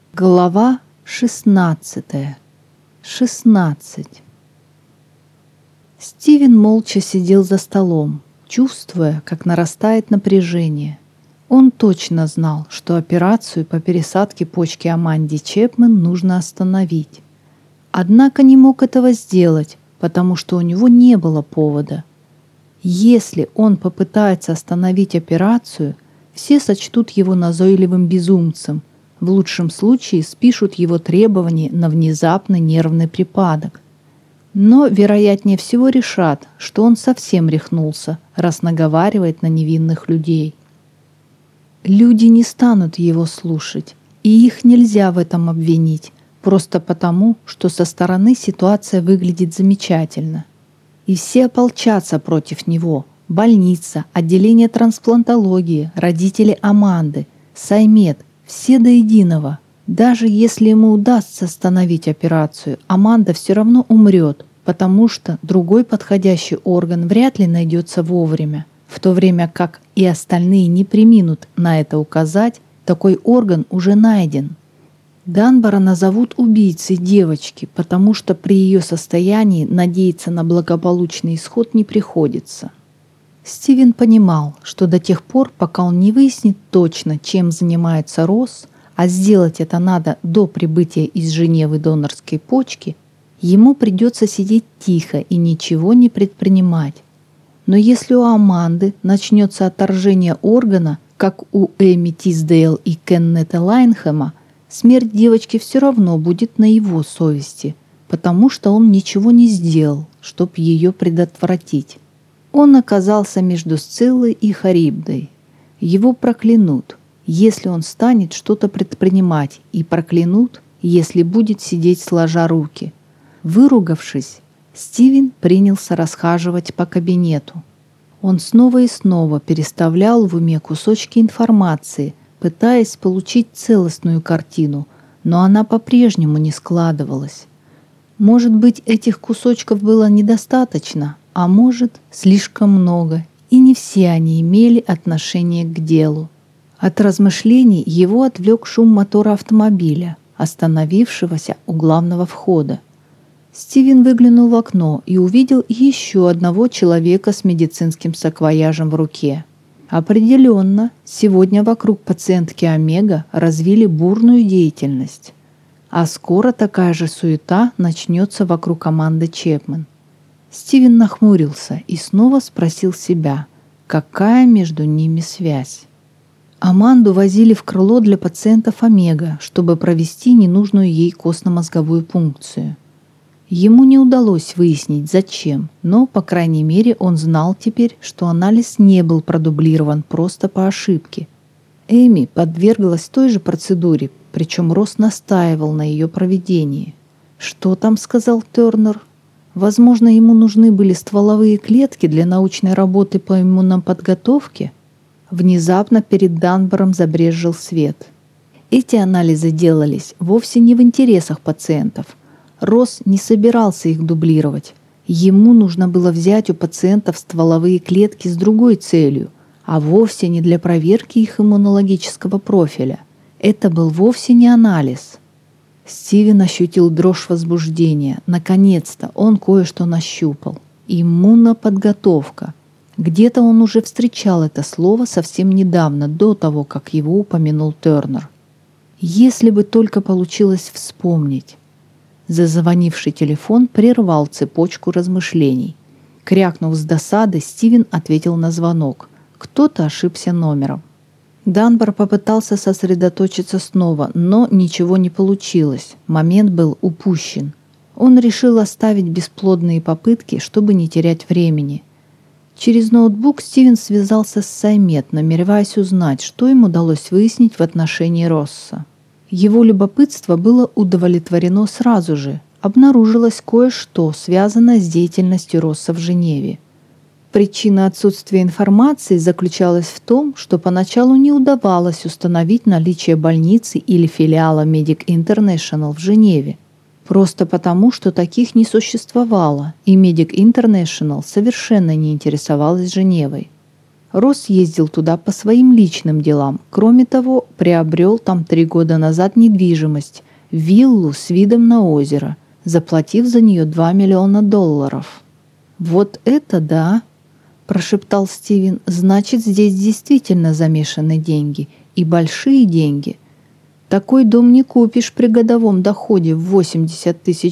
Глава 16. 16. Стивен молча сидел за столом, чувствуя, как нарастает напряжение. Он точно знал, что операцию по пересадке почки Аманде Чепмен нужно остановить. Однако не мог этого сделать, потому что у него не было повода. Если он попытается остановить операцию, все сочтут его назойливым безумцем, в лучшем случае спишут его требования на внезапный нервный припадок. Но, вероятнее всего, решат, что он совсем рехнулся, раз наговаривает на невинных людей. Люди не станут его слушать, и их нельзя в этом обвинить, просто потому, что со стороны ситуация выглядит замечательно. И все ополчатся против него. Больница, отделение трансплантологии, родители Аманды, Саймет, все до единого. Даже если ему удастся остановить операцию, Аманда все равно умрет, потому что другой подходящий орган вряд ли найдется вовремя. В то время как и остальные не преминут на это указать, такой орган уже найден. Данбара назовут убийцей девочки, потому что при ее состоянии надеяться на благополучный исход не приходится. Стивен понимал, что до тех пор, пока он не выяснит точно, чем занимается Росс, а сделать это надо до прибытия из Женевы донорской почки, ему придется сидеть тихо и ничего не предпринимать. Но если у Аманды начнется отторжение органа, как у Эми Тисдейл и Кеннета Лайнхэма, смерть девочки все равно будет на его совести, потому что он ничего не сделал, чтобы ее предотвратить. Он оказался между Сциллой и Харибдой. Его проклянут, если он станет что-то предпринимать, и проклянут, если будет сидеть сложа руки. Выругавшись, Стивен принялся расхаживать по кабинету. Он снова и снова переставлял в уме кусочки информации, пытаясь получить целостную картину, но она по-прежнему не складывалась. Может быть, этих кусочков было недостаточно, а может, слишком много, и не все они имели отношение к делу. От размышлений его отвлек шум мотора автомобиля, остановившегося у главного входа. Стивен выглянул в окно и увидел еще одного человека с медицинским саквояжем в руке. Определенно, сегодня вокруг пациентки Омега развили бурную деятельность. А скоро такая же суета начнется вокруг Аманды Чепмен. Стивен нахмурился и снова спросил себя, какая между ними связь. Аманду возили в крыло для пациентов Омега, чтобы провести ненужную ей костно-мозговую пункцию. Ему не удалось выяснить, зачем, но, по крайней мере, он знал теперь, что анализ не был продублирован просто по ошибке. Эми подверглась той же процедуре, причем Росс настаивал на ее проведении. Что там сказал Тернер? Возможно, ему нужны были стволовые клетки для научной работы по иммуноподготовке? Внезапно перед Данбаром забрезжил свет. Эти анализы делались вовсе не в интересах пациентов. Росс не собирался их дублировать. Ему нужно было взять у пациентов стволовые клетки с другой целью, а вовсе не для проверки их иммунологического профиля. Это был вовсе не анализ. Стивен ощутил дрожь возбуждения. Наконец-то он кое-что нащупал. Иммуноподготовка. Где-то он уже встречал это слово совсем недавно, до того, как его упомянул Тернер. Если бы только получилось вспомнить. Зазвонивший телефон прервал цепочку размышлений. Крякнув с досады, Стивен ответил на звонок. Кто-то ошибся номером. Данбар попытался сосредоточиться снова, но ничего не получилось. Момент был упущен. Он решил оставить бесплодные попытки, чтобы не терять времени. Через ноутбук Стивен связался с Саймет, намереваясь узнать, что им удалось выяснить в отношении Росса. Его любопытство было удовлетворено сразу же. Обнаружилось кое-что, связанное с деятельностью Росса в Женеве. Причина отсутствия информации заключалась в том, что поначалу не удавалось установить наличие больницы или филиала Medic International в Женеве. Просто потому, что таких не существовало, и Medic International совершенно не интересовалась Женевой. Росс ездил туда по своим личным делам. Кроме того, приобрел там 3 года назад недвижимость, виллу с видом на озеро, заплатив за нее $2 миллиона. «Вот это да!» – прошептал Стивен. «Значит, здесь действительно замешаны деньги. И большие деньги. Такой дом не купишь при годовом доходе в $80 тысяч».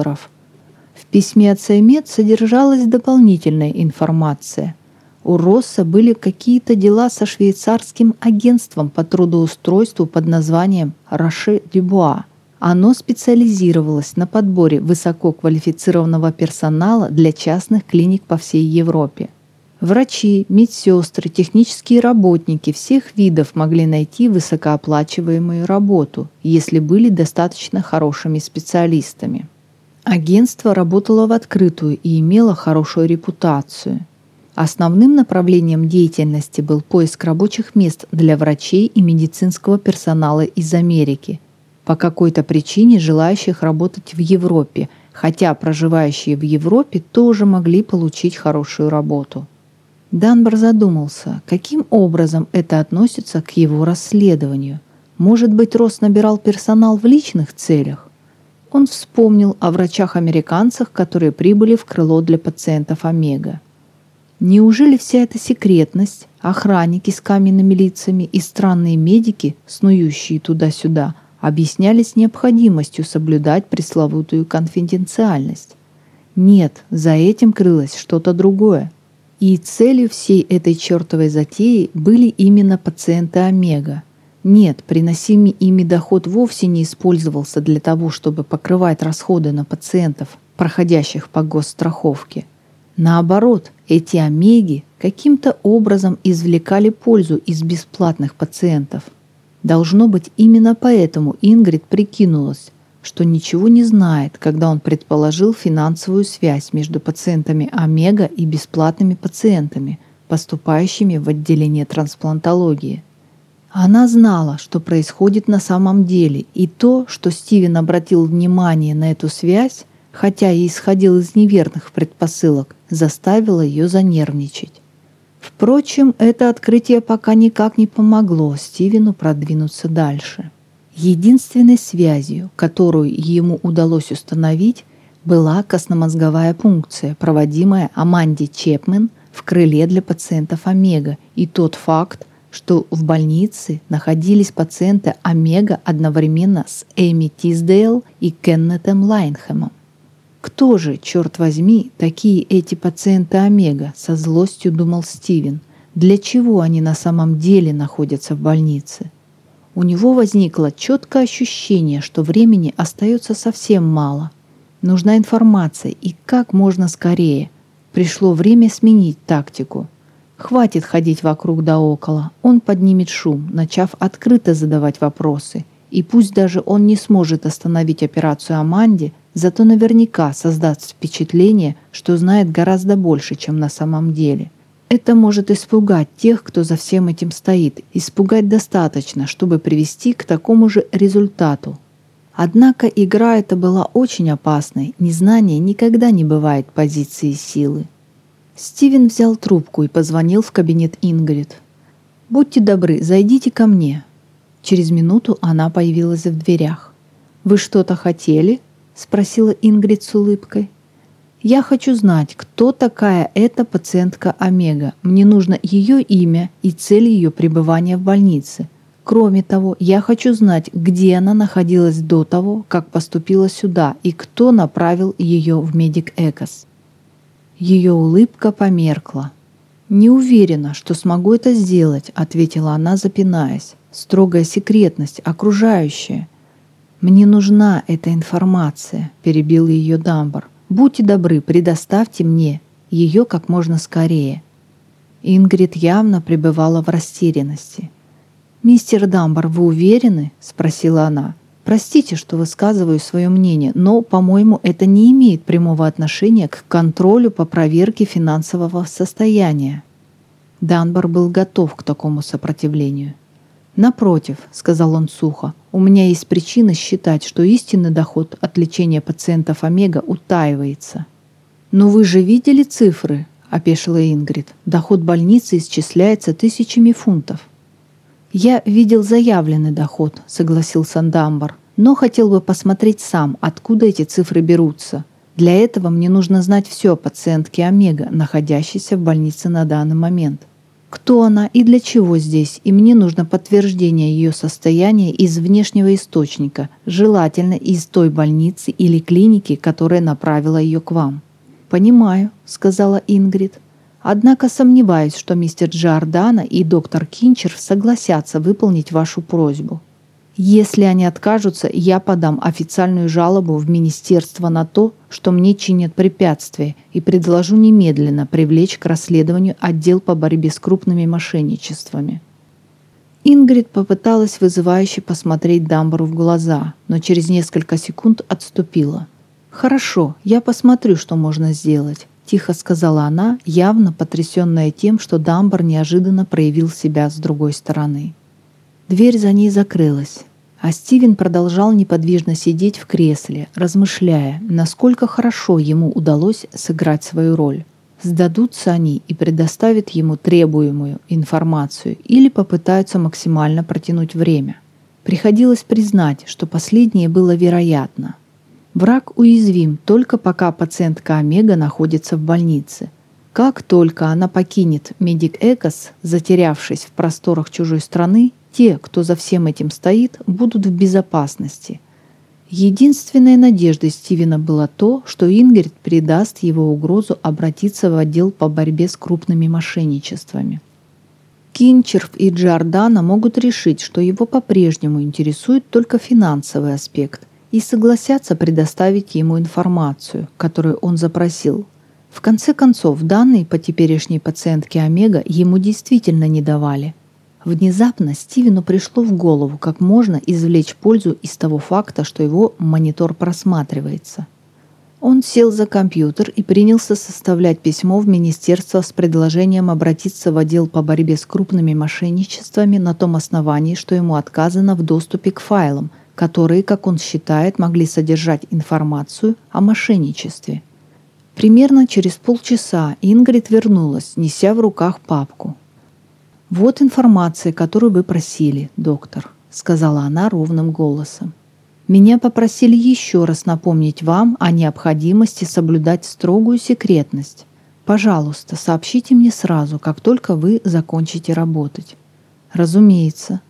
В письме от Саймет содержалась дополнительная информация. У Росса были какие-то дела со швейцарским агентством по трудоустройству под названием «Роше Дюбуа». Оно специализировалось на подборе высококвалифицированного персонала для частных клиник по всей Европе. Врачи, медсестры, технические работники всех видов могли найти высокооплачиваемую работу, если были достаточно хорошими специалистами. Агентство работало в открытую и имело хорошую репутацию. Основным направлением деятельности был поиск рабочих мест для врачей и медицинского персонала из Америки, по какой-то причине желающих работать в Европе, хотя проживающие в Европе тоже могли получить хорошую работу. Данбар задумался, каким образом это относится к его расследованию. Может быть, Росс набирал персонал в личных целях? Он вспомнил о врачах-американцах, которые прибыли в крыло для пациентов Омега. Неужели вся эта секретность, охранники с каменными лицами и странные медики, снующие туда-сюда, объяснялись необходимостью соблюдать пресловутую конфиденциальность? Нет, за этим крылось что-то другое. И целью всей этой чертовой затеи были именно пациенты Омега. Нет, приносимый ими доход вовсе не использовался для того, чтобы покрывать расходы на пациентов, проходящих по госстраховке. Наоборот, эти Омеги каким-то образом извлекали пользу из бесплатных пациентов. Должно быть, именно поэтому Ингрид прикинулась, что ничего не знает, когда он предположил финансовую связь между пациентами Омега и бесплатными пациентами, поступающими в отделение трансплантологии. Она знала, что происходит на самом деле, и то, что Стивен обратил внимание на эту связь, хотя и исходил из неверных предпосылок, заставило ее занервничать. Впрочем, это открытие пока никак не помогло Стивену продвинуться дальше. Единственной связью, которую ему удалось установить, была костномозговая пункция, проводимая Аманди Чепмен в крыле для пациентов Омега, и тот факт, что в больнице находились пациенты Омега одновременно с Эми Тисдейл и Кеннетом Лайнхэмом. Кто же, черт возьми, такие эти пациенты Омега, со злостью думал Стивен. Для чего они на самом деле находятся в больнице? У него возникло четкое ощущение, что времени остается совсем мало. Нужна информация и как можно скорее. Пришло время сменить тактику. Хватит ходить вокруг да около. Он поднимет шум, начав открыто задавать вопросы. И пусть даже он не сможет остановить операцию Аманди, зато наверняка создаст впечатление, что знает гораздо больше, чем на самом деле. Это может испугать тех, кто за всем этим стоит. Испугать достаточно, чтобы привести к такому же результату. Однако игра эта была очень опасной. Незнание никогда не бывает позиции силы. Стивен взял трубку и позвонил в кабинет Ингрид. «Будьте добры, зайдите ко мне». Через минуту она появилась в дверях. «Вы что-то хотели?» — спросила Ингрид с улыбкой. «Я хочу знать, кто такая эта пациентка Омега. Мне нужно ее имя и цель ее пребывания в больнице. Кроме того, я хочу знать, где она находилась до того, как поступила сюда, и кто направил ее в Медик Экос». Ее улыбка померкла. «Не уверена, что смогу это сделать», — ответила она, запинаясь. «Строгая секретность, окружающая». «Мне нужна эта информация», — перебил ее Данбар. «Будьте добры, предоставьте мне ее как можно скорее». Ингрид явно пребывала в растерянности. «Мистер Данбар, вы уверены?» — спросила она. «Простите, что высказываю свое мнение, но, по-моему, это не имеет прямого отношения к контролю по проверке финансового состояния». Данбар был готов к такому сопротивлению. «Напротив», — сказал он сухо, — «у меня есть причины считать, что истинный доход от лечения пациентов Омега утаивается». «Но вы же видели цифры?» — — опешила Ингрид. «Доход больницы исчисляется тысячами фунтов». «Я видел заявленный доход», — согласился Дамбар, «но хотел бы посмотреть сам, откуда эти цифры берутся. Для этого мне нужно знать все о пациентке Омега, находящейся в больнице на данный момент. Кто она и для чего здесь, и мне нужно подтверждение ее состояния из внешнего источника, желательно из той больницы или клиники, которая направила ее к вам». «Понимаю», — сказала Ингрид. «Однако сомневаюсь, что мистер Джордано и доктор Кинчер согласятся выполнить вашу просьбу. Если они откажутся, я подам официальную жалобу в министерство на то, что мне чинят препятствия, и предложу немедленно привлечь к расследованию отдел по борьбе с крупными мошенничествами». Ингрид попыталась вызывающе посмотреть Дамбару в глаза, но через несколько секунд отступила. «Хорошо, я посмотрю, что можно сделать», — тихо сказала она, явно потрясенная тем, что Дамбар неожиданно проявил себя с другой стороны. Дверь за ней закрылась, а Стивен продолжал неподвижно сидеть в кресле, размышляя, насколько хорошо ему удалось сыграть свою роль. Сдадутся они и предоставят ему требуемую информацию или попытаются максимально протянуть время. Приходилось признать, что последнее было вероятно. Враг уязвим только пока пациентка Омега находится в больнице. Как только она покинет Медик Экос, затерявшись в просторах чужой страны, те, кто за всем этим стоит, будут в безопасности. Единственной надеждой Стивена было то, что Ингрид передаст его угрозу обратиться в отдел по борьбе с крупными мошенничествами. Кинчерф и Джордано могут решить, что его по-прежнему интересует только финансовый аспект, и согласятся предоставить ему информацию, которую он запросил. В конце концов, данные по теперешней пациентке Омега ему действительно не давали. Внезапно Стивену пришло в голову, как можно извлечь пользу из того факта, что его монитор просматривается. Он сел за компьютер и принялся составлять письмо в министерство с предложением обратиться в отдел по борьбе с крупными мошенничествами на том основании, что ему отказано в доступе к файлам, которые, как он считает, могли содержать информацию о мошенничестве. Примерно через полчаса Ингрид вернулась, неся в руках папку. «Вот информация, которую вы просили, доктор», — сказала она ровным голосом. «Меня попросили еще раз напомнить вам о необходимости соблюдать строгую секретность. Пожалуйста, сообщите мне сразу, как только вы закончите работать». «Разумеется».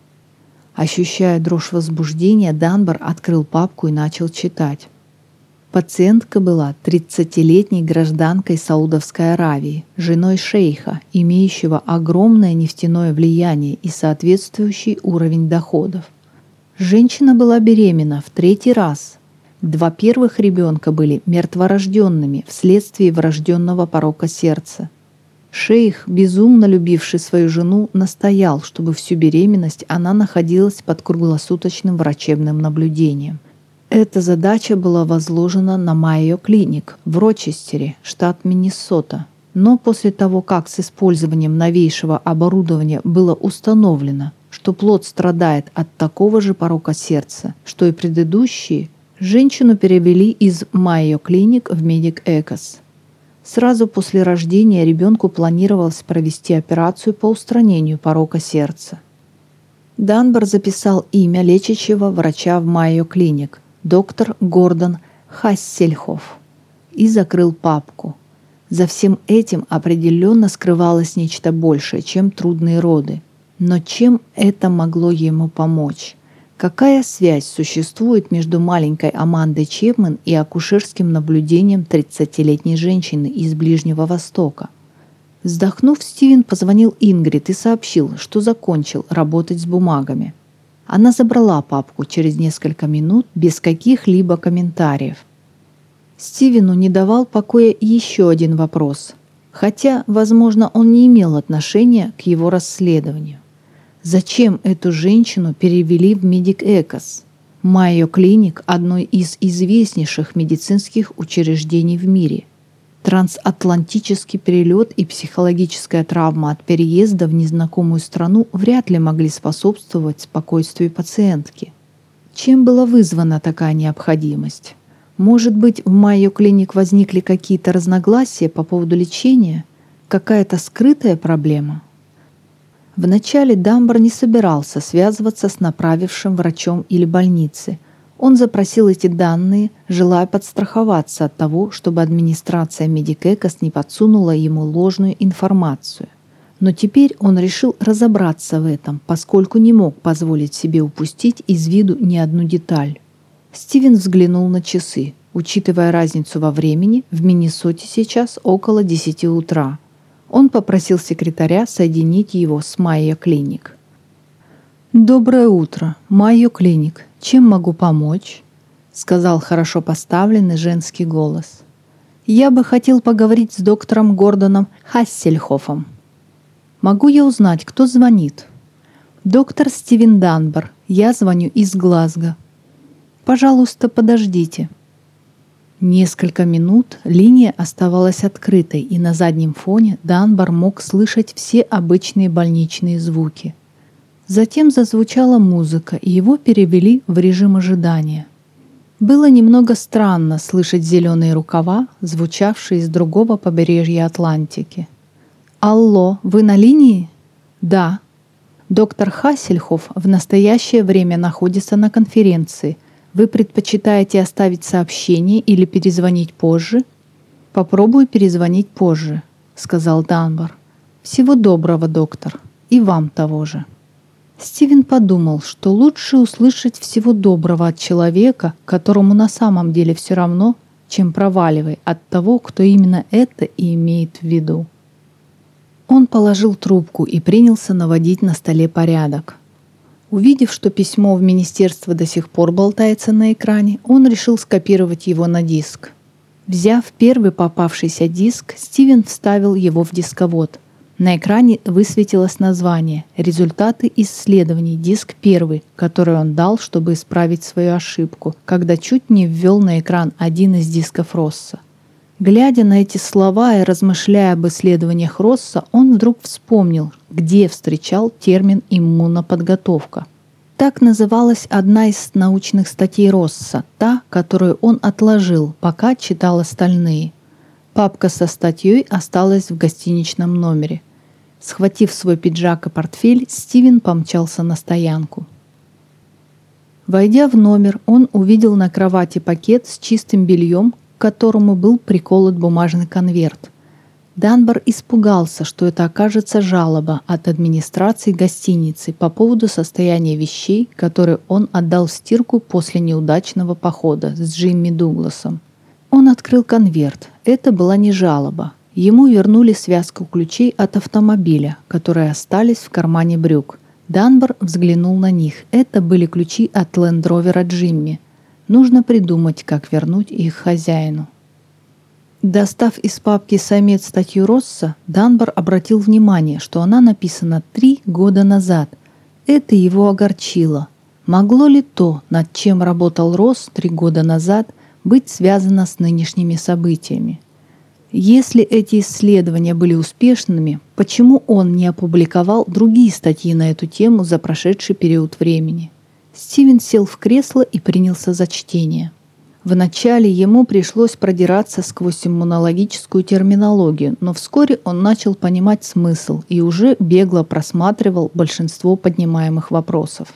Ощущая дрожь возбуждения, Дамбар открыл папку и начал читать. Пациентка была 30-летней гражданкой Саудовской Аравии, женой шейха, имеющего огромное нефтяное влияние и соответствующий уровень доходов. Женщина была беременна в 3-й раз. 2 первых ребенка были мертворожденными вследствие врожденного порока сердца. Шейх, безумно любивший свою жену, настоял, чтобы всю беременность она находилась под круглосуточным врачебным наблюдением. Эта задача была возложена на Майо Клиник в Рочестере, штат Миннесота. Но после того, как с использованием новейшего оборудования было установлено, что плод страдает от такого же порока сердца, что и предыдущие, женщину перевели из Майо Клиник в Медик Экос. Сразу после рождения ребенку планировалось провести операцию по устранению порока сердца. Дамбар записал имя лечащего врача в Майо Клиник, доктор Гордон Хассельхоф, и закрыл папку. За всем этим определенно скрывалось нечто большее, чем трудные роды. Но чем это могло ему помочь? Какая связь существует между маленькой Амандой Чепмен и акушерским наблюдением 30-летней женщины из Ближнего Востока? Вздохнув, Стивен позвонил Ингрид и сообщил, что закончил работать с бумагами. Она забрала папку через несколько минут без каких-либо комментариев. Стивену не давал покоя еще один вопрос, хотя, возможно, он не имел отношения к его расследованию. Зачем эту женщину перевели в Медик Экос? Майо Клиник – одно из известнейших медицинских учреждений в мире. Трансатлантический перелет и психологическая травма от переезда в незнакомую страну вряд ли могли способствовать спокойствию пациентки. Чем была вызвана такая необходимость? Может быть, в Майо Клиник возникли какие-то разногласия по поводу лечения? Какая-то скрытая проблема? Вначале Данбар не собирался связываться с направившим врачом или больницей. Он запросил эти данные, желая подстраховаться от того, чтобы администрация Медикекос не подсунула ему ложную информацию. Но теперь он решил разобраться в этом, поскольку не мог позволить себе упустить из виду ни одну деталь. Стивен взглянул на часы. Учитывая разницу во времени, в Миннесоте сейчас около 10 утра. Он попросил секретаря соединить его с Майо Клиник. «Доброе утро, Майо Клиник. Чем могу помочь?» — сказал хорошо поставленный женский голос. «Я бы хотел поговорить с доктором Гордоном Хассельхофом. Могу я узнать, кто звонит?» «Доктор Стивен Данбар. Я звоню из Глазго». «Пожалуйста, подождите». Несколько минут линия оставалась открытой, и на заднем фоне Данбар мог слышать все обычные больничные звуки. Затем зазвучала музыка, и его перевели в режим ожидания. Было немного странно слышать зеленые рукава, звучавшие с другого побережья Атлантики. «Алло, вы на линии?» «Да». «Доктор Хассельхоф в настоящее время находится на конференции. Вы предпочитаете оставить сообщение или перезвонить позже?» «Попробую перезвонить позже», — сказал Данбар. «Всего доброго, доктор. И вам того же». Стивен подумал, что лучше услышать «всего доброго» от человека, которому на самом деле все равно, чем проваливай от того, кто именно это и имеет в виду. Он положил трубку и принялся наводить на столе порядок. Увидев, что письмо в министерство до сих пор болтается на экране, он решил скопировать его на диск. Взяв первый попавшийся диск, Стивен вставил его в дисковод. На экране высветилось название «Результаты исследований. Диск 1», который он дал, чтобы исправить свою ошибку, когда чуть не ввел на экран один из дисков Росса. Глядя на эти слова и размышляя об исследованиях Росса, он вдруг вспомнил, где встречал термин «иммуноподготовка». Так называлась одна из научных статей Росса, та, которую он отложил, пока читал остальные. Папка со статьей осталась в гостиничном номере. Схватив свой пиджак и портфель, Стивен помчался на стоянку. Войдя в номер, он увидел на кровати пакет с чистым бельем, к которому был приколот бумажный конверт. Данбар испугался, что это окажется жалоба от администрации гостиницы по поводу состояния вещей, которые он отдал в стирку после неудачного похода с Джимми Дугласом. Он открыл конверт. Это была не жалоба. Ему вернули связку ключей от автомобиля, которые остались в кармане брюк. Данбар взглянул на них. Это были ключи от лендровера Джимми. Нужно придумать, как вернуть их хозяину. Достав из папки «Самец» статью Росса, Данбар обратил внимание, что она написана 3 года назад. Это его огорчило. Могло ли то, над чем работал Росс 3 года назад, быть связано с нынешними событиями? Если эти исследования были успешными, почему он не опубликовал другие статьи на эту тему за прошедший период времени? Стивен сел в кресло и принялся за чтение. Вначале ему пришлось продираться сквозь иммунологическую терминологию, но вскоре он начал понимать смысл и уже бегло просматривал большинство поднимаемых вопросов.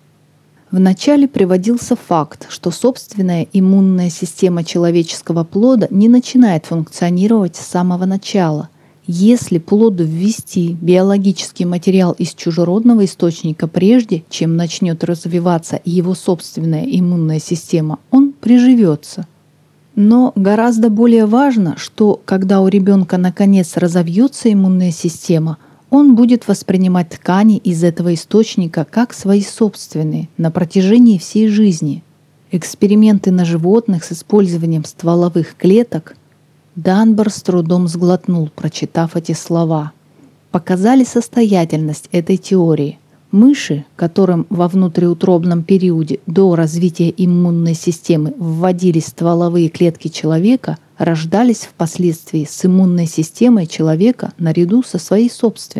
Вначале приводился факт, что собственная иммунная система человеческого плода не начинает функционировать с самого начала. Если плоду ввести биологический материал из чужеродного источника прежде, чем начнет развиваться его собственная иммунная система, он приживется. Но гораздо более важно, что когда у ребенка наконец разовьется иммунная система, он будет воспринимать ткани из этого источника как свои собственные на протяжении всей жизни. Эксперименты на животных с использованием стволовых клеток, Данбар с трудом сглотнул, прочитав эти слова, показали состоятельность этой теории. Мыши, которым во внутриутробном периоде до развития иммунной системы вводились стволовые клетки человека, рождались впоследствии с иммунной системой человека наряду со своей собственной.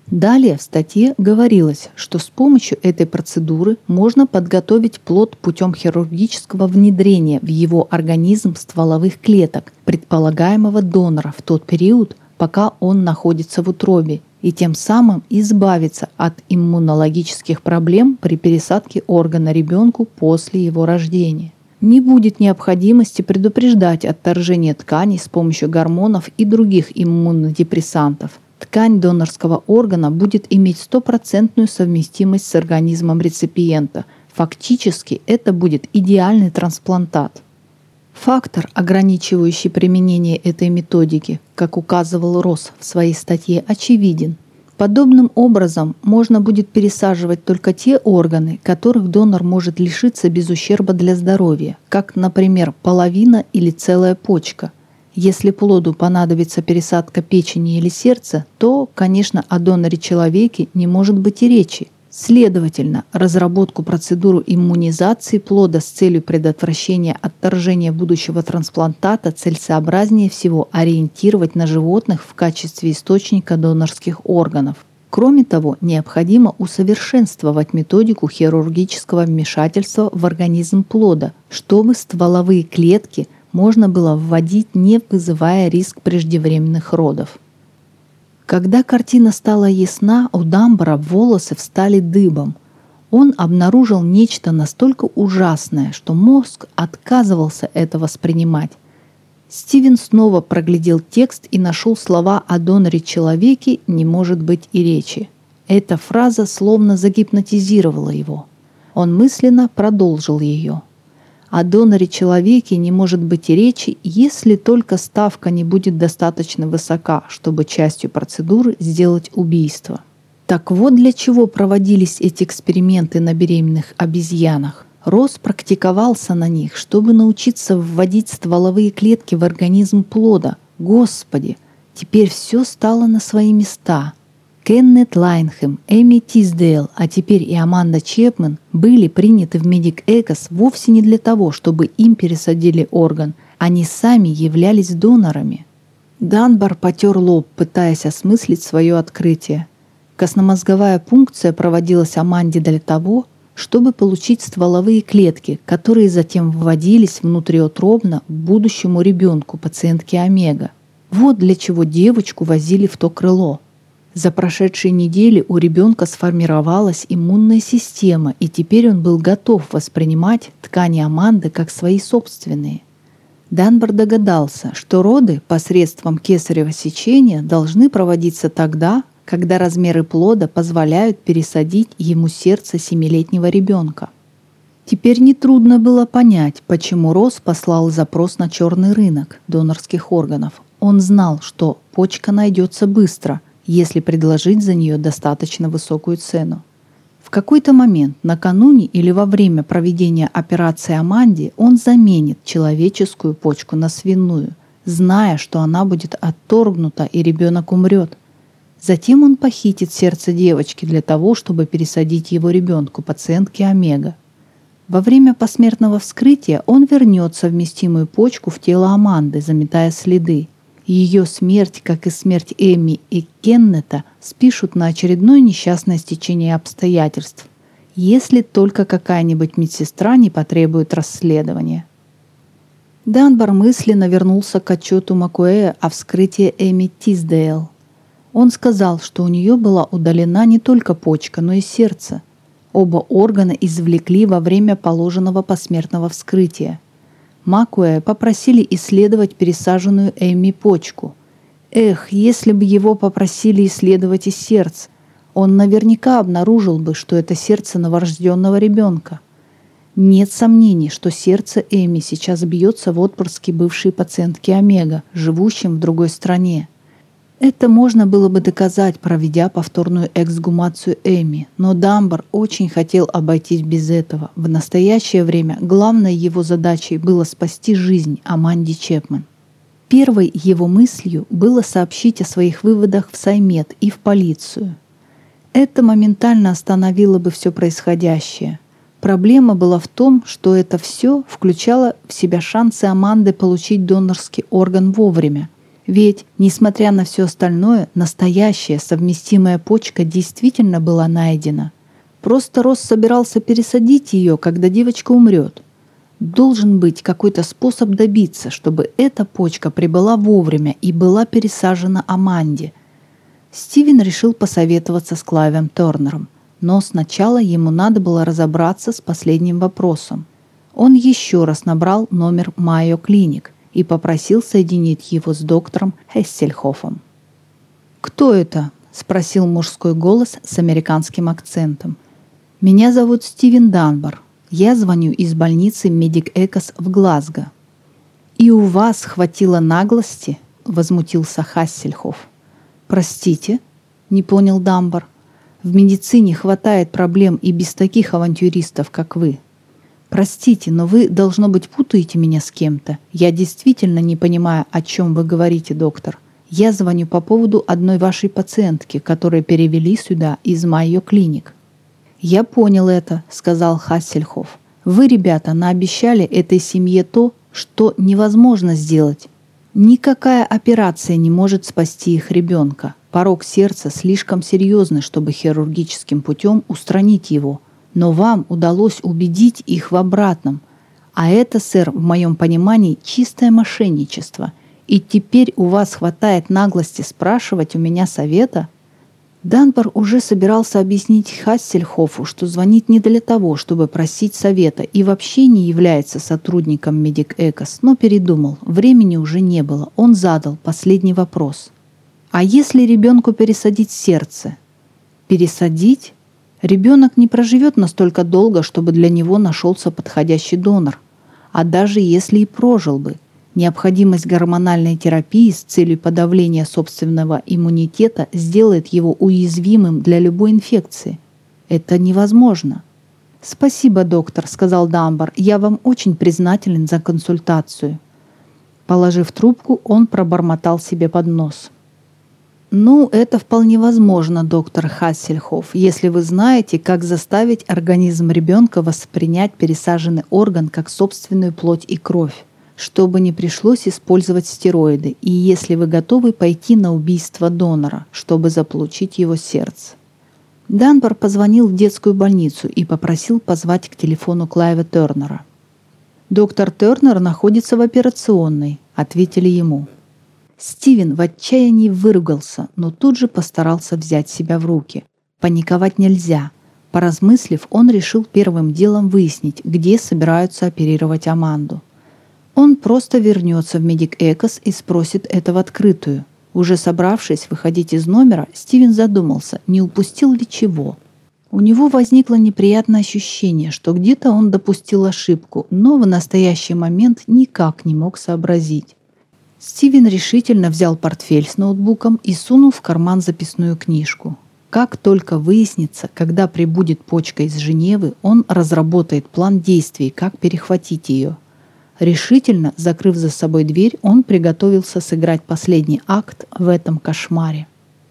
Далее в статье говорилось, что с помощью этой процедуры можно подготовить плод путем хирургического внедрения в его организм стволовых клеток предполагаемого донора в тот период, пока он находится в утробе, и тем самым избавиться от иммунологических проблем при пересадке органа ребенку после его рождения. Не будет необходимости предупреждать отторжение тканей с помощью гормонов и других иммунодепрессантов. Ткань донорского органа будет иметь стопроцентную совместимость с организмом реципиента. Фактически это будет идеальный трансплантат. Фактор, ограничивающий применение этой методики, как указывал Росс в своей статье, очевиден. Подобным образом можно будет пересаживать только те органы, которых донор может лишиться без ущерба для здоровья, как, например, половина или целая почка. Если плоду понадобится пересадка печени или сердца, то, конечно, о доноре-человеке не может быть и речи. Следовательно, разработку процедуры иммунизации плода с целью предотвращения отторжения будущего трансплантата целесообразнее всего ориентировать на животных в качестве источника донорских органов. Кроме того, необходимо усовершенствовать методику хирургического вмешательства в организм плода, чтобы стволовые клетки можно было вводить, не вызывая риск преждевременных родов. Когда картина стала ясна, у Данбара волосы встали дыбом. Он обнаружил нечто настолько ужасное, что мозг отказывался это воспринимать. Стивен снова проглядел текст и нашел слова «о доноре-человеке не может быть и речи». Эта фраза словно загипнотизировала его. Он мысленно продолжил ее. О доноре-человеке не может быть и речи, если только ставка не будет достаточно высока, чтобы частью процедуры сделать убийство. Так вот для чего проводились эти эксперименты на беременных обезьянах. Росс практиковался на них, чтобы научиться вводить стволовые клетки в организм плода. Господи, теперь все стало на свои места. Кеннет Лайнхэм, Эми Тисдейл, а теперь и Аманда Чепмен были приняты в Медик Экос вовсе не для того, чтобы им пересадили орган. Они сами являлись донорами. Данбар потер лоб, пытаясь осмыслить свое открытие. Костномозговая пункция проводилась Аманде для того, чтобы получить стволовые клетки, которые затем вводились внутриутробно будущему ребенку, пациентке Омега. Вот для чего девочку возили в то крыло. За прошедшие недели у ребенка сформировалась иммунная система, и теперь он был готов воспринимать ткани Аманды как свои собственные. Данбар догадался, что роды посредством кесарево сечения должны проводиться тогда, когда размеры плода позволяют пересадить ему сердце 7-летнего ребенка. Теперь нетрудно было понять, почему Росс послал запрос на черный рынок донорских органов. Он знал, что почка найдется быстро, если предложить за нее достаточно высокую цену. В какой-то момент, накануне или во время проведения операции Аманде, он заменит человеческую почку на свиную, зная, что она будет отторгнута и ребенок умрет. Затем он похитит сердце девочки для того, чтобы пересадить его ребенку, пациентке Омега. Во время посмертного вскрытия он вернет совместимую почку в тело Аманды, заметая следы. Ее смерть, как и смерть Эми и Кеннета, спишут на очередное несчастное стечение обстоятельств, если только какая-нибудь медсестра не потребует расследования. Данбар мысленно вернулся к отчету Маккуэя о вскрытии Эми Тисдейл. Он сказал, что у нее была удалена не только почка, но и сердце. Оба органа извлекли во время положенного посмертного вскрытия. Маккуэя попросили исследовать пересаженную Эми почку. Эх, если бы его попросили исследовать и сердце, он наверняка обнаружил бы, что это сердце новорожденного ребенка. Нет сомнений, что сердце Эми сейчас бьется в отпрыске бывшей пациентки Омега, живущем в другой стране. Это можно было бы доказать, проведя повторную эксгумацию Эми, но Данбар очень хотел обойтись без этого. В настоящее время главной его задачей было спасти жизнь Аманде Чепмен. Первой его мыслью было сообщить о своих выводах в Саймед и в полицию. Это моментально остановило бы все происходящее. Проблема была в том, что это все включало в себя шансы Аманды получить донорский орган вовремя. Ведь, несмотря на все остальное, настоящая совместимая почка действительно была найдена. Просто Росс собирался пересадить ее, когда девочка умрет. Должен быть какой-то способ добиться, чтобы эта почка прибыла вовремя и была пересажена Аманде. Стивен решил посоветоваться с Клайвом Тернером, но сначала ему надо было разобраться с последним вопросом. Он еще раз набрал номер Майо Клиник и попросил соединить его с доктором Хессельхофом. «Кто это?» – спросил мужской голос с американским акцентом. «Меня зовут Стивен Данбар. Я звоню из больницы Медик Экос в Глазго». «И у вас хватило наглости?» – возмутился Хассельхоф. «Простите?» – не понял Данбар. «В медицине хватает проблем и без таких авантюристов, как вы». «Простите, но вы, должно быть, путаете меня с кем-то. Я действительно не понимаю, о чем вы говорите, доктор. Я звоню по поводу одной вашей пациентки, которую перевели сюда из Майо Клиник». «Я понял это», — сказал Хассельхоф. «Вы, ребята, наобещали этой семье то, что невозможно сделать. Никакая операция не может спасти их ребенка. Порок сердца слишком серьезный, чтобы хирургическим путем устранить его. Но вам удалось убедить их в обратном. А это, сэр, в моем понимании, чистое мошенничество. И теперь у вас хватает наглости спрашивать у меня совета?» Данбар уже собирался объяснить Хассельхофу, что звонит не для того, чтобы просить совета и вообще не является сотрудником Медик Экос, но передумал. Времени уже не было. Он задал последний вопрос. «А если ребенку пересадить сердце?» «Пересадить?» Ребенок не проживет настолько долго, чтобы для него нашелся подходящий донор. А даже если и прожил бы, необходимость гормональной терапии с целью подавления собственного иммунитета сделает его уязвимым для любой инфекции. Это невозможно. «Спасибо, доктор», — сказал Данбар. «Я вам очень признателен за консультацию». Положив трубку, он пробормотал себе под нос. «Ну, это вполне возможно, доктор Хассельхоф, если вы знаете, как заставить организм ребенка воспринять пересаженный орган как собственную плоть и кровь, чтобы не пришлось использовать стероиды, и если вы готовы пойти на убийство донора, чтобы заполучить его сердце». Данбар позвонил в детскую больницу и попросил позвать к телефону Клайва Тернера. «Доктор Тернер находится в операционной», — ответили ему. Стивен в отчаянии выругался, но тут же постарался взять себя в руки. Паниковать нельзя. Поразмыслив, он решил первым делом выяснить, где собираются оперировать Аманду. Он просто вернется в Медик Экос и спросит это в открытую. Уже собравшись выходить из номера, Стивен задумался, не упустил ли чего. У него возникло неприятное ощущение, что где-то он допустил ошибку, но в настоящий момент никак не мог сообразить. Стивен решительно взял портфель с ноутбуком и сунул в карман записную книжку. Как только выяснится, когда прибудет почка из Женевы, он разработает план действий, как перехватить ее. Решительно, закрыв за собой дверь, он приготовился сыграть последний акт в этом кошмаре.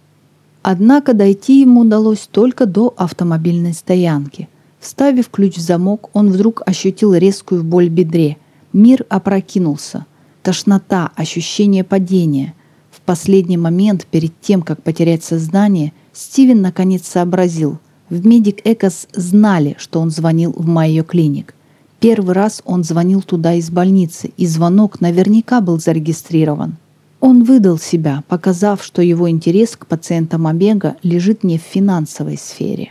Однако дойти ему удалось только до автомобильной стоянки. Вставив ключ в замок, он вдруг ощутил резкую боль в бедре. Мир опрокинулся. Тошнота, ощущение падения. В последний момент, перед тем, как потерять сознание, Стивен наконец сообразил. В Медик Экос знали, что он звонил в Майо Клиник. Первый раз он звонил туда из больницы, и звонок наверняка был зарегистрирован. Он выдал себя, показав, что его интерес к пациентам Омега лежит не в финансовой сфере.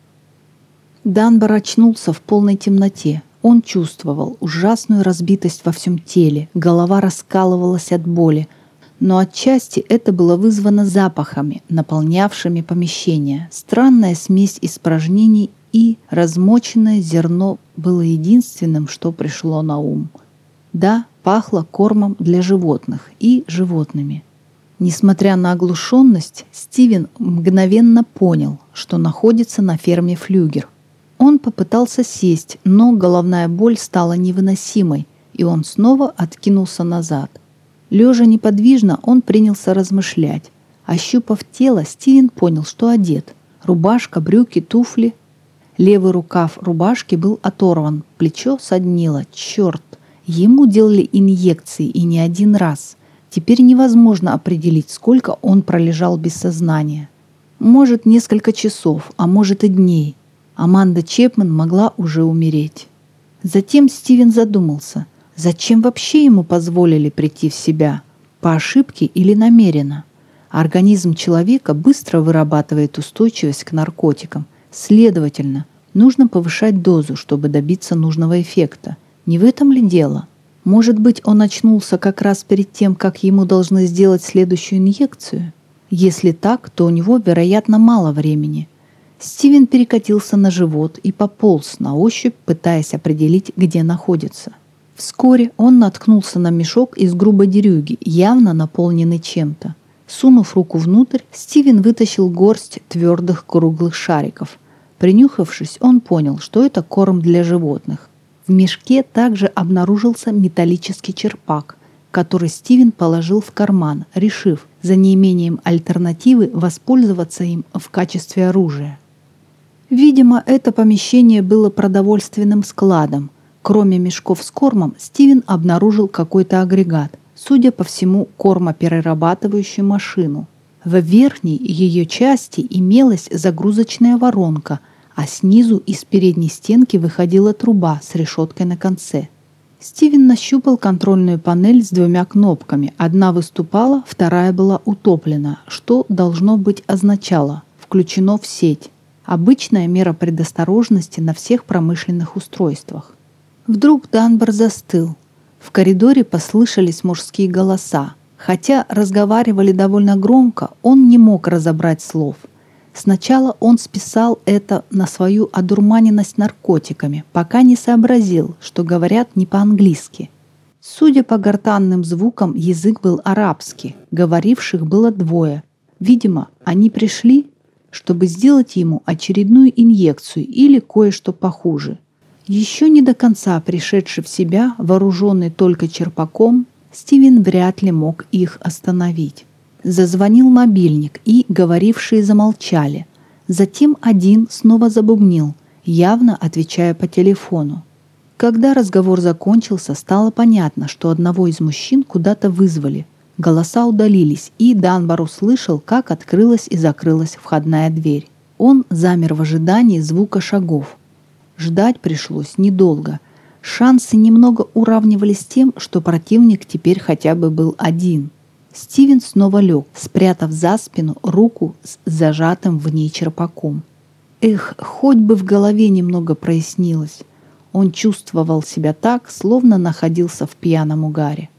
Данбар очнулся в полной темноте. Он чувствовал ужасную разбитость во всем теле, голова раскалывалась от боли, но отчасти это было вызвано запахами, наполнявшими помещение. Странная смесь испражнений и размоченное зерно было единственным, что пришло на ум. Да, пахло кормом для животных и животными. Несмотря на оглушенность, Стивен мгновенно понял, что находится на ферме Флюгер. Он попытался сесть, но головная боль стала невыносимой, и он снова откинулся назад. Лежа неподвижно, он принялся размышлять. Ощупав тело, Стивен понял, что одет. Рубашка, брюки, туфли. Левый рукав рубашки был оторван, плечо соднило. Черт! Ему делали инъекции и не один раз. Теперь невозможно определить, сколько он пролежал без сознания. Может, несколько часов, а может и дней. Аманда Чепмен могла уже умереть. Затем Стивен задумался, зачем вообще ему позволили прийти в себя? По ошибке или намеренно? Организм человека быстро вырабатывает устойчивость к наркотикам. Следовательно, нужно повышать дозу, чтобы добиться нужного эффекта. Не в этом ли дело? Может быть, он очнулся как раз перед тем, как ему должны сделать следующую инъекцию? Если так, то у него, вероятно, мало времени. Стивен перекатился на живот и пополз на ощупь, пытаясь определить, где находится. Вскоре он наткнулся на мешок из грубой дерюги, явно наполненный чем-то. Сунув руку внутрь, Стивен вытащил горсть твердых круглых шариков. Принюхавшись, он понял, что это корм для животных. В мешке также обнаружился металлический черпак, который Стивен положил в карман, решив за неимением альтернативы воспользоваться им в качестве оружия. Видимо, это помещение было продовольственным складом. Кроме мешков с кормом, Стивен обнаружил какой-то агрегат, судя по всему, кормоперерабатывающую машину. В верхней ее части имелась загрузочная воронка, а снизу из передней стенки выходила труба с решеткой на конце. Стивен нащупал контрольную панель с двумя кнопками. Одна выступала, вторая была утоплена, что, должно быть, означало «включено в сеть». Обычная мера предосторожности на всех промышленных устройствах. Вдруг Данбар застыл. В коридоре послышались мужские голоса. Хотя разговаривали довольно громко, он не мог разобрать слов. Сначала он списал это на свою одурманенность наркотиками, пока не сообразил, что говорят не по-английски. Судя по гортанным звукам, язык был арабский, говоривших было двое. Видимо, они пришли, чтобы сделать ему очередную инъекцию или кое-что похуже. Еще не до конца пришедший в себя, вооруженный только черпаком, Стивен вряд ли мог их остановить. Зазвонил мобильник, и говорившие замолчали. Затем один снова забубнил, явно отвечая по телефону. Когда разговор закончился, стало понятно, что одного из мужчин куда-то вызвали. Голоса удалились, и Данбар услышал, как открылась и закрылась входная дверь. Он замер в ожидании звука шагов. Ждать пришлось недолго. Шансы немного уравнивались с тем, что противник теперь хотя бы был один. Стивен снова лег, спрятав за спину руку с зажатым в ней черпаком. Эх, хоть бы в голове немного прояснилось. Он чувствовал себя так, словно находился в пьяном угаре.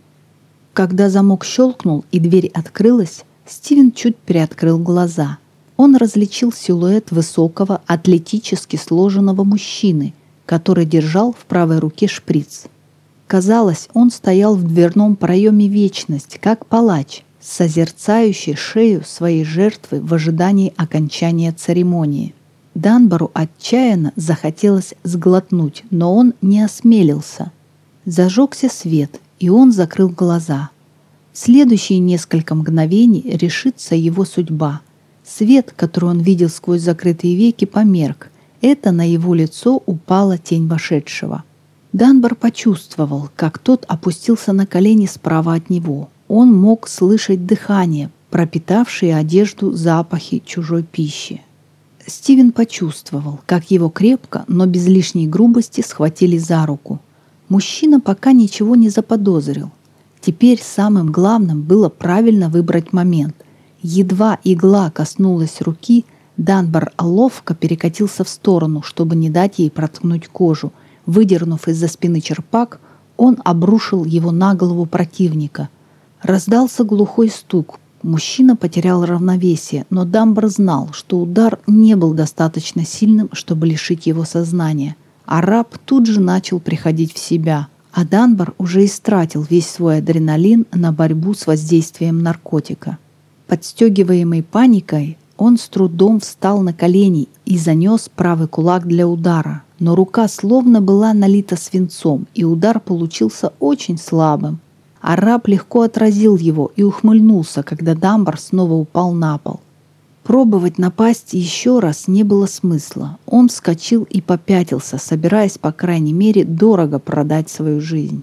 Когда замок щелкнул и дверь открылась, Стивен чуть приоткрыл глаза. Он различил силуэт высокого, атлетически сложенного мужчины, который держал в правой руке шприц. Казалось, он стоял в дверном проеме вечность, как палач, созерцающий шею своей жертвы в ожидании окончания церемонии. Данбару отчаянно захотелось сглотнуть, но он не осмелился. Зажегся свет, и он закрыл глаза. В следующие несколько мгновений решится его судьба. Свет, который он видел сквозь закрытые веки, померк. Это на его лицо упала тень вошедшего. Данбар почувствовал, как тот опустился на колени справа от него. Он мог слышать дыхание, пропитавшие одежду запахи чужой пищи. Стивен почувствовал, как его крепко, но без лишней грубости схватили за руку. Мужчина пока ничего не заподозрил. Теперь самым главным было правильно выбрать момент. Едва игла коснулась руки, Данбар ловко перекатился в сторону, чтобы не дать ей проткнуть кожу. Выдернув из-за спины черпак, он обрушил его на голову противника. Раздался глухой стук. Мужчина потерял равновесие, но Данбар знал, что удар не был достаточно сильным, чтобы лишить его сознания. Араб тут же начал приходить в себя, а Данбар уже истратил весь свой адреналин на борьбу с воздействием наркотика. Подстегиваемый паникой, он с трудом встал на колени и занес правый кулак для удара. Но рука словно была налита свинцом, и удар получился очень слабым. Араб легко отразил его и ухмыльнулся, когда Данбар снова упал на пол. Пробовать напасть еще раз не было смысла. Он вскочил и попятился, собираясь, по крайней мере, дорого продать свою жизнь.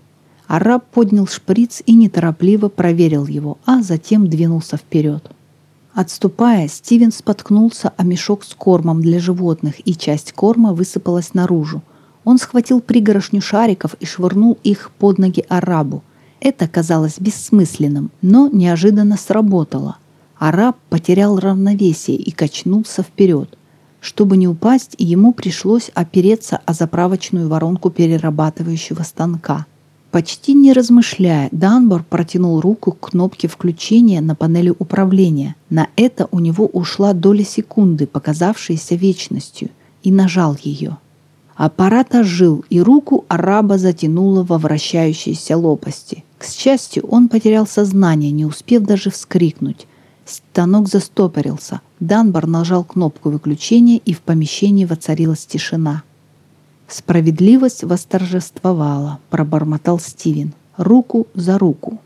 Араб поднял шприц и неторопливо проверил его, а затем двинулся вперед. Отступая, Стивен споткнулся о мешок с кормом для животных, и часть корма высыпалась наружу. Он схватил пригоршню шариков и швырнул их под ноги арабу. Это казалось бессмысленным, но неожиданно сработало. Араб потерял равновесие и качнулся вперед. Чтобы не упасть, ему пришлось опереться о заправочную воронку перерабатывающего станка. Почти не размышляя, Данбор протянул руку к кнопке включения на панели управления. На это у него ушла доля секунды, показавшаяся вечностью, и нажал ее. Аппарат ожил, и руку араба затянуло во вращающиеся лопасти. К счастью, он потерял сознание, не успев даже вскрикнуть. Станок застопорился. Данбор нажал кнопку выключения, и в помещении воцарилась тишина. «Справедливость восторжествовала», — пробормотал Стивен. «Руку за руку».